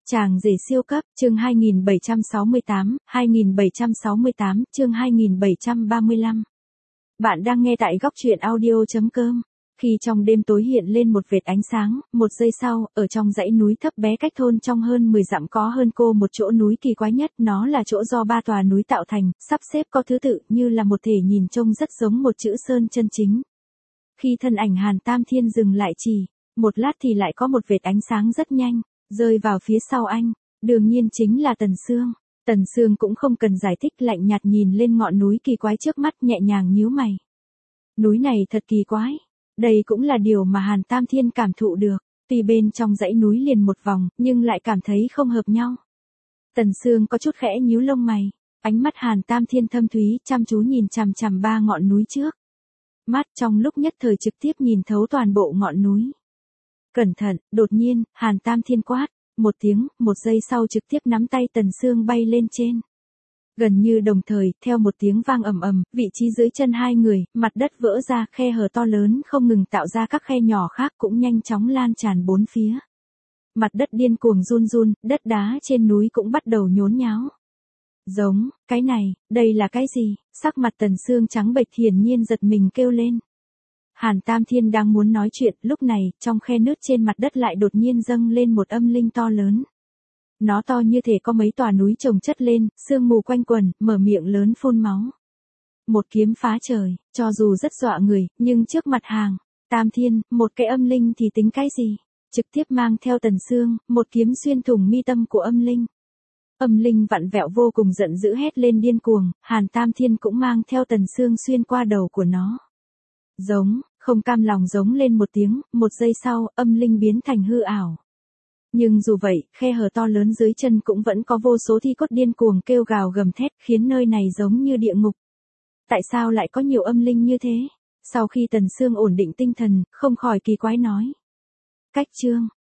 Chàng rể siêu cấp, chương 2768, chương 2735. Bạn đang nghe tại góc truyện audio.com. Khi trong đêm tối hiện lên một vệt ánh sáng, một giây sau, ở trong dãy núi thấp bé cách thôn trong hơn 10 dặm có hơn cô một chỗ núi kỳ quái nhất, nó là chỗ do 3 tòa núi tạo thành, sắp xếp có thứ tự như là một thể nhìn trông rất giống một chữ sơn chân chính. Khi thân ảnh Hàn Tam Thiên dừng lại chỉ một lát thì lại có một vệt ánh sáng rất nhanh rơi vào phía sau anh, đương nhiên chính là Tần Sương. Tần Sương cũng không cần giải thích, lạnh nhạt nhìn lên ngọn núi kỳ quái trước mắt, nhẹ nhàng nhíu mày. Núi này thật kỳ quái. Đây cũng là điều mà Hàn Tam Thiên cảm thụ được, tuy bên trong dãy núi liền một vòng, nhưng lại cảm thấy không hợp nhau. Tần Sương có chút khẽ nhíu lông mày, ánh mắt Hàn Tam Thiên thâm thúy, chăm chú nhìn chằm chằm 3 ngọn núi trước. Mắt trong lúc nhất thời trực tiếp nhìn thấu toàn bộ ngọn núi. Cẩn thận, đột nhiên, Hàn Tam Thiên quát, một tiếng, một giây sau trực tiếp nắm tay Tần Sương bay lên trên. Gần như đồng thời, theo một tiếng vang ầm ầm, vị trí dưới chân hai người, mặt đất vỡ ra, khe hở to lớn không ngừng tạo ra các khe nhỏ khác cũng nhanh chóng lan tràn bốn phía. Mặt đất điên cuồng run run, đất đá trên núi cũng bắt đầu nhốn nháo. Giống, cái này, đây là cái gì? Sắc mặt Tần Sương trắng bệch, hiển nhiên giật mình kêu lên. Hàn Tam Thiên đang muốn nói chuyện, lúc này, trong khe nứt trên mặt đất lại đột nhiên dâng lên một âm linh to lớn. Nó to như thể có mấy tòa núi chồng chất lên, sương mù quanh quần, mở miệng lớn phun máu. Một kiếm phá trời, cho dù rất dọa người, nhưng trước mặt Hàn Tam Thiên, một cái âm linh thì tính cái gì? Trực tiếp mang theo Tần Sương, một kiếm xuyên thủng mi tâm của âm linh. Âm linh vặn vẹo vô cùng giận dữ hét lên điên cuồng, Hàn Tam Thiên cũng mang theo Tần Sương xuyên qua đầu của nó. Giống, không cam lòng giống lên một tiếng, một giây sau, âm linh biến thành hư ảo. Nhưng dù vậy, khe hở to lớn dưới chân cũng vẫn có vô số thi cốt điên cuồng kêu gào gầm thét, khiến nơi này giống như địa ngục. Tại sao lại có nhiều âm linh như thế? Sau khi Tần Sương ổn định tinh thần, không khỏi kỳ quái nói. Cách chương,